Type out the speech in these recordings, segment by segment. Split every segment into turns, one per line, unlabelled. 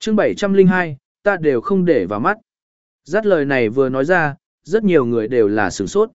chương 702, ta đều không để vào mắt. Dắt lời này vừa nói ra, rất nhiều người đều là sửng sốt.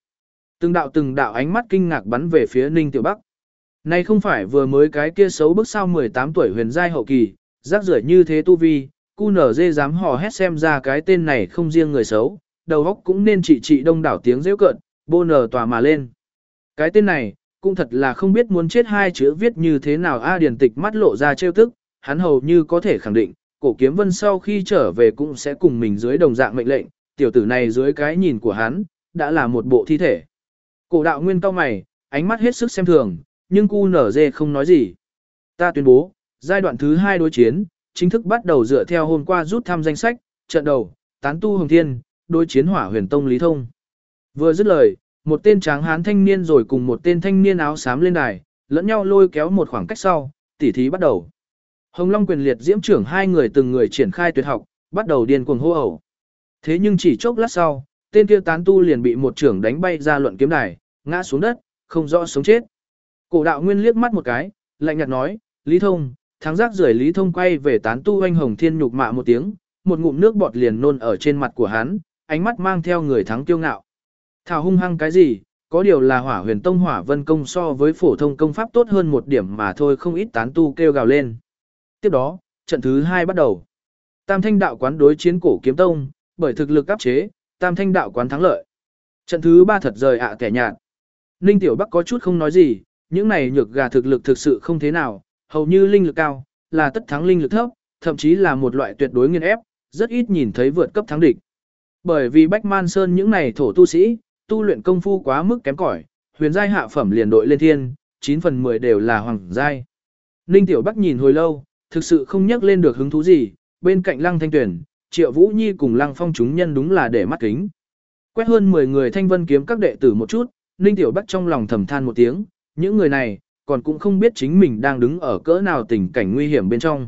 Từng đạo ánh mắt kinh ngạc bắn về phía Ninh Tiểu Bắc. Này không phải vừa mới cái kia xấu bức sao 18 tuổi huyền giai hậu kỳ, rác rưởi như thế tu vi, QNZ dám hò hét xem ra cái tên này không riêng người xấu, đầu óc cũng nên trị đông đảo tiếng giễu cợt, bô nở tòa mà lên. Cái tên này, cũng thật là không biết muốn chết hai chữ viết như thế nào A Điền Tịch mắt lộ ra trêu tức, hắn hầu như có thể khẳng định, Cổ Kiếm Vân sau khi trở về cũng sẽ cùng mình dưới đồng dạng mệnh lệnh, tiểu tử này dưới cái nhìn của hắn, đã là một bộ thi thể. Cổ đạo nguyên cao mày, ánh mắt hết sức xem thường, nhưng QNZ không nói gì. Ta tuyên bố, giai đoạn thứ 2 đối chiến, chính thức bắt đầu dựa theo hôm qua rút thăm danh sách, trận đầu, tán tu Hồng Thiên, đối chiến Hỏa Huyền Tông Lý Thông. Vừa dứt lời, một tên tráng hán thanh niên rồi cùng một tên thanh niên áo xám lên đài, lẫn nhau lôi kéo một khoảng cách sau, tỉ thí bắt đầu. Hồng Long quyền liệt diễm trưởng hai người từng người triển khai tuyệt học, bắt đầu điên cuồng hô ẩu. Thế nhưng chỉ chốc lát sau, tên kia tán tu liền bị một trưởng đánh bay ra luận kiếm đài, ngã xuống đất, không rõ sống chết. Cổ đạo nguyên liếc mắt một cái, lạnh nhạt nói, Lý Thông, thắng rác rưởi Lý Thông quay về tán tu anh Hồng Thiên nhục mạ một tiếng, một ngụm nước bọt liền nôn ở trên mặt của hắn, ánh mắt mang theo người thắng kiêu ngạo. Thảo hung hăng cái gì, có điều là Hỏa Huyền Tông Hỏa Vân công so với phổ thông công pháp tốt hơn một điểm mà thôi, không ít tán tu kêu gào lên. Tiếp đó, trận thứ 2 bắt đầu. Tam Thanh đạo quán đối chiến Cổ Kiếm Tông, bởi thực lực áp chế, Tam Thanh đạo quán thắng lợi. Trận thứ 3 thật rời kẻ nhạt. Ninh Tiểu Bắc có chút không nói gì, những này nhược gà thực lực thực sự không thế nào, hầu như linh lực cao, là tất thắng linh lực thấp, thậm chí là một loại tuyệt đối nghiền ép, rất ít nhìn thấy vượt cấp thắng địch. Bởi vì Bách Man Sơn những này thổ tu sĩ, tu luyện công phu quá mức kém cỏi, huyền giai hạ phẩm liền đội lên thiên, 9 phần 10 đều là hoàng giai. Ninh Tiểu Bắc nhìn hồi lâu, thực sự không nhắc lên được hứng thú gì, bên cạnh Lăng Thanh Tuyển, Triệu Vũ Nhi cùng Lăng Phong chúng nhân đúng là để mắt kính. Quét hơn 10 người Thanh Vân kiếm các đệ tử một chút, Ninh Tiểu Bắc trong lòng thầm than một tiếng, những người này, còn cũng không biết chính mình đang đứng ở cỡ nào tình cảnh nguy hiểm bên trong.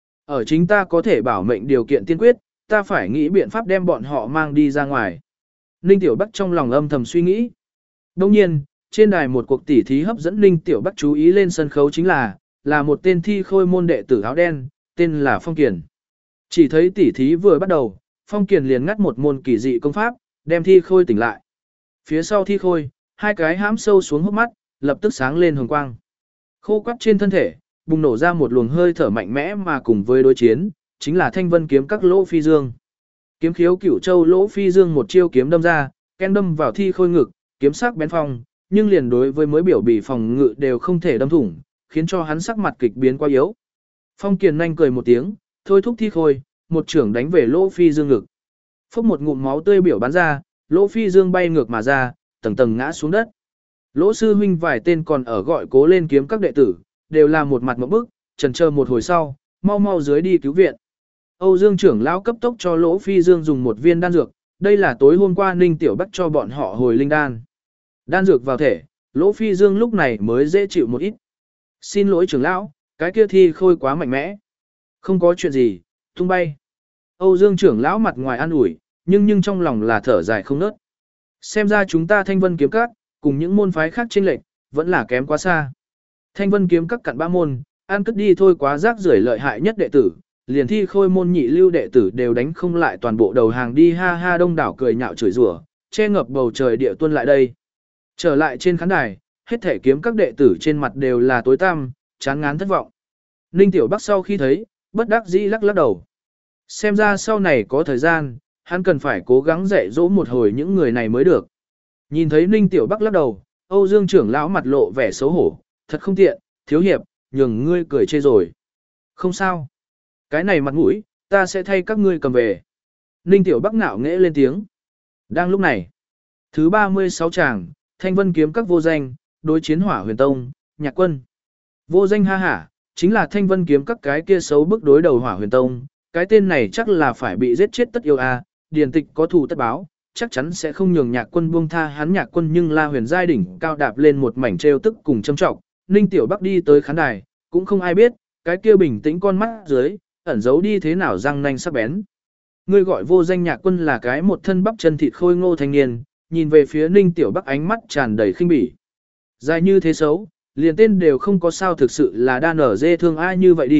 Ở chính ta có thể bảo mệnh điều kiện tiên quyết, ta phải nghĩ biện pháp đem bọn họ mang đi ra ngoài. Ninh Tiểu Bắc trong lòng âm thầm suy nghĩ. Đồng nhiên, trên đài một cuộc tỉ thí hấp dẫn Ninh Tiểu Bắc chú ý lên sân khấu chính là một tên thi khôi môn đệ tử áo đen, tên là Phong Kiền. Chỉ thấy tỉ thí vừa bắt đầu, Phong Kiền liền ngắt một môn kỳ dị công pháp, đem thi khôi tỉnh lại. Phía sau thi khôi, hai cái hãm sâu xuống hốc mắt, lập tức sáng lên hồng quang. Khô quắt trên thân thể, bùng nổ ra một luồng hơi thở mạnh mẽ mà cùng với đối chiến, chính là Thanh Vân kiếm các Lỗ Phi Dương. Kiếm khiếu Cửu Châu Lỗ Phi Dương một chiêu kiếm đâm ra, ken đâm vào thi khôi ngực, kiếm sắc bén phong, nhưng liền đối với mới biểu bì phòng ngự đều không thể đâm thủng, khiến cho hắn sắc mặt kịch biến quá yếu. Phong Kiền nhanh cười một tiếng, thôi thúc thi khôi, một trưởng đánh về Lỗ Phi Dương ngực. Phốc một ngụm máu tươi biểu bắn ra, Lỗ Phi Dương bay ngược mà ra, tầng tầng ngã xuống đất. Lỗ sư huynh vài tên còn ở gọi cố lên kiếm các đệ tử, đều là một mặt ngộp bức, chần chờ một hồi sau, mau mau dưới đi cứu viện. Âu Dương trưởng lão cấp tốc cho Lỗ Phi Dương dùng một viên đan dược, đây là tối hôm qua Ninh Tiểu Bắc cho bọn họ hồi linh đan. Đan dược vào thể, Lỗ Phi Dương lúc này mới dễ chịu một ít. Xin lỗi trưởng lão, cái kia thi khôi quá mạnh mẽ. Không có chuyện gì, tung bay. Âu Dương trưởng lão mặt ngoài an ủi, nhưng trong lòng là thở dài không nớt. Xem ra chúng ta Thanh Vân kiếm các, cùng những môn phái khác chênh lệch, vẫn là kém quá xa. Thanh Vân kiếm các cặn ba môn, ăn cất đi thôi quá rác rưởi lợi hại nhất đệ tử, liền thi khôi môn nhị lưu đệ tử đều đánh không lại toàn bộ đầu hàng đi ha ha đông đảo cười nhạo chửi rủa, che ngập bầu trời địa tuân lại đây. Trở lại trên khán đài, hết thể kiếm các đệ tử trên mặt đều là tối tăm, chán ngán thất vọng. Ninh Tiểu Bắc sau khi thấy, bất đắc dĩ lắc lắc đầu. Xem ra sau này có thời gian, hắn cần phải cố gắng dạy dỗ một hồi những người này mới được. Nhìn thấy Ninh Tiểu Bắc lắc đầu, Âu Dương trưởng lão mặt lộ vẻ xấu hổ, thật không tiện, thiếu hiệp, nhường ngươi cười chê rồi. Không sao. Cái này mặt mũi, ta sẽ thay các ngươi cầm về. Ninh Tiểu Bắc ngạo nghễ lên tiếng. Đang lúc này, thứ 36 tràng, Thanh Vân kiếm các vô danh, đối chiến Hỏa Huyền Tông, Nhạc Quân. Vô danh ha hả, chính là Thanh Vân kiếm các cái kia xấu bức đối đầu Hỏa Huyền Tông, cái tên này chắc là phải bị giết chết tất yêu a, điền tịch có thù tất báo, chắc chắn sẽ không nhường Nhạc Quân buông tha hắn. Nhạc Quân nhưng La Huyền giai đỉnh cao đạp lên một mảnh trêu tức cùng châm trọng, Ninh Tiểu Bắc đi tới khán đài, cũng không ai biết, cái kia bình tĩnh con mắt dưới, ẩn giấu đi thế nào răng nanh sắc bén. Ngươi gọi vô danh Nhạc Quân là cái một thân bắp chân thịt khôi ngô thanh niên, nhìn về phía Ninh Tiểu Bắc ánh mắt tràn đầy khinh bỉ. Dài như thế xấu, liền tên đều không có sao, thực sự là đan ở dê thương ai như vậy đi,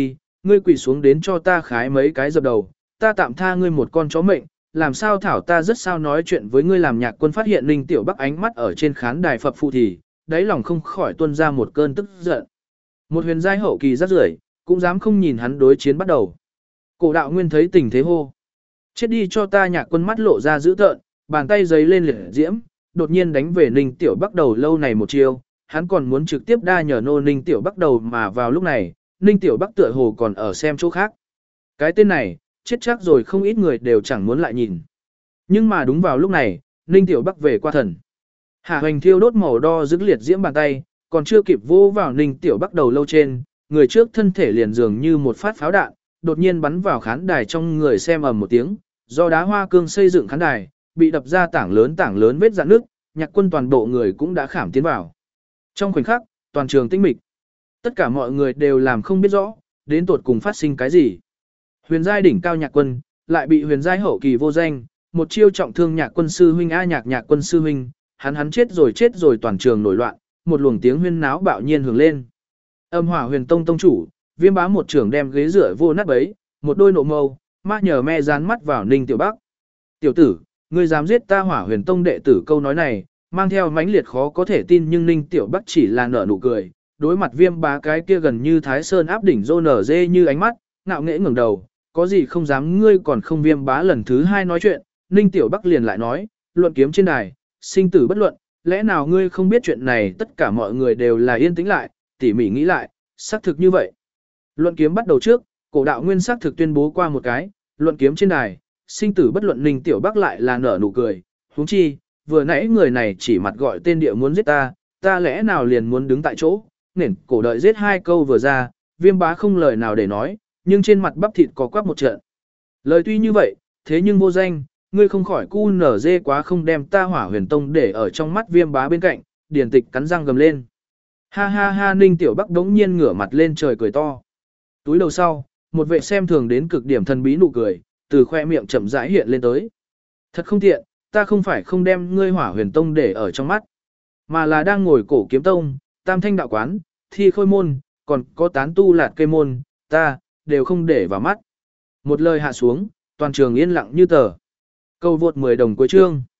ngươi quỳ xuống đến cho ta khái mấy cái dập đầu, ta tạm tha ngươi một con chó mệnh, làm sao thảo ta rất sao nói chuyện với ngươi. Làm Nhạc Quân phát hiện Ninh Tiểu Bắc ánh mắt ở trên khán đài phập phù thì, đáy lòng không khỏi tuôn ra một cơn tức giận. Một huyền giai hậu kỳ rắc rưởi, cũng dám không nhìn hắn đối chiến bắt đầu. Cổ Đạo Nguyên thấy tình thế hô: chết đi cho ta. Nhạc Quân mắt lộ ra dữ tợn, bàn tay giấy lên liệt diễm, đột nhiên đánh về Ninh Tiểu Bắc đầu. Lâu này một chiêu, hắn còn muốn trực tiếp đa nhờ nô Ninh Tiểu Bắc đầu, mà vào lúc này, Ninh Tiểu Bắc tựa hồ còn ở xem chỗ khác. Cái tên này, chết chắc rồi, không ít người đều chẳng muốn lại nhìn. Nhưng mà đúng vào lúc này, Ninh Tiểu Bắc về qua thần. Hà Hoành thiêu đốt màu đo dữ liệt diễm bàn tay, còn chưa kịp vô vào Ninh Tiểu Bắc đầu lâu trên, người trước thân thể liền dường như một phát pháo đạn, đột nhiên bắn vào khán đài. Trong người xem ầm một tiếng, do đá hoa cương xây dựng khán đài, bị đập ra tảng lớn vết rạn nước, Nhạc Quân toàn bộ người cũng đã khảm tiến vào. Trong khoảnh khắc, toàn trường tĩnh mịch. Tất cả mọi người đều làm không biết rõ, đến tột cùng phát sinh cái gì. Huyền giai đỉnh cao Nhạc Quân, lại bị huyền giai hậu kỳ vô danh, một chiêu trọng thương Nhạc Quân sư huynh. Nhạc Quân sư huynh, hắn chết rồi. Toàn trường nổi loạn, một luồng tiếng huyên náo bạo nhiên hưởng lên. Âm Hỏa Huyền Tông tông chủ, Viêm Bá một trưởng đem ghế rửa vô nát bấy, một đôi nộ mâu, ma nhờ me dán mắt vào Ninh Tiểu Bắc. Tiểu tử, ngươi dám giết ta Hỏa Huyền Tông đệ tử? Câu nói này, mang theo mãnh liệt khó có thể tin, nhưng Ninh Tiểu Bắc chỉ là nở nụ cười, đối mặt Viêm Bá cái kia gần như Thái Sơn áp đỉnh rô nở dê như ánh mắt, ngạo nghễ ngẩng đầu, có gì không dám. Ngươi còn không? Viêm Bá lần thứ hai nói chuyện, Ninh Tiểu Bắc liền lại nói, luận kiếm trên đài, sinh tử bất luận, lẽ nào ngươi không biết chuyện này? Tất cả mọi người đều là yên tĩnh lại, tỉ mỉ nghĩ lại, xác thực như vậy. Luận kiếm bắt đầu trước, Cổ Đạo Nguyên xác thực tuyên bố qua một cái, luận kiếm trên đài, sinh tử bất luận. Ninh Tiểu Bắc lại là nở nụ cười, huống chi, vừa nãy người này chỉ mặt gọi tên địa muốn giết ta lẽ nào liền muốn đứng tại chỗ, nền cổ đợi giết hai câu vừa ra, Viêm Bá không lời nào để nói, nhưng trên mặt bắp thịt có quắc một trận. Lời tuy như vậy, thế nhưng vô danh, ngươi không khỏi cu nở dê quá, không đem ta Hỏa Huyền Tông để ở trong mắt. Viêm Bá bên cạnh, Điền Tịch cắn răng gầm lên. Ha ha ha. Ninh Tiểu Bắc đống nhiên ngửa mặt lên trời cười to. Túi đầu sau, một vệ xem thường đến cực điểm thần bí nụ cười, từ khoe miệng chậm rãi hiện lên tới. Thật không tiện, ta không phải không đem ngươi Hỏa Huyền Tông để ở trong mắt, mà là đang ngồi Cổ Kiếm Tông, Tam Thanh đạo quán, Thi Khôi môn, còn có Tán Tu Lạt Cây môn, ta đều không để vào mắt. Một lời hạ xuống, toàn trường yên lặng như tờ. Câu vượt 10 đồng cuối chương.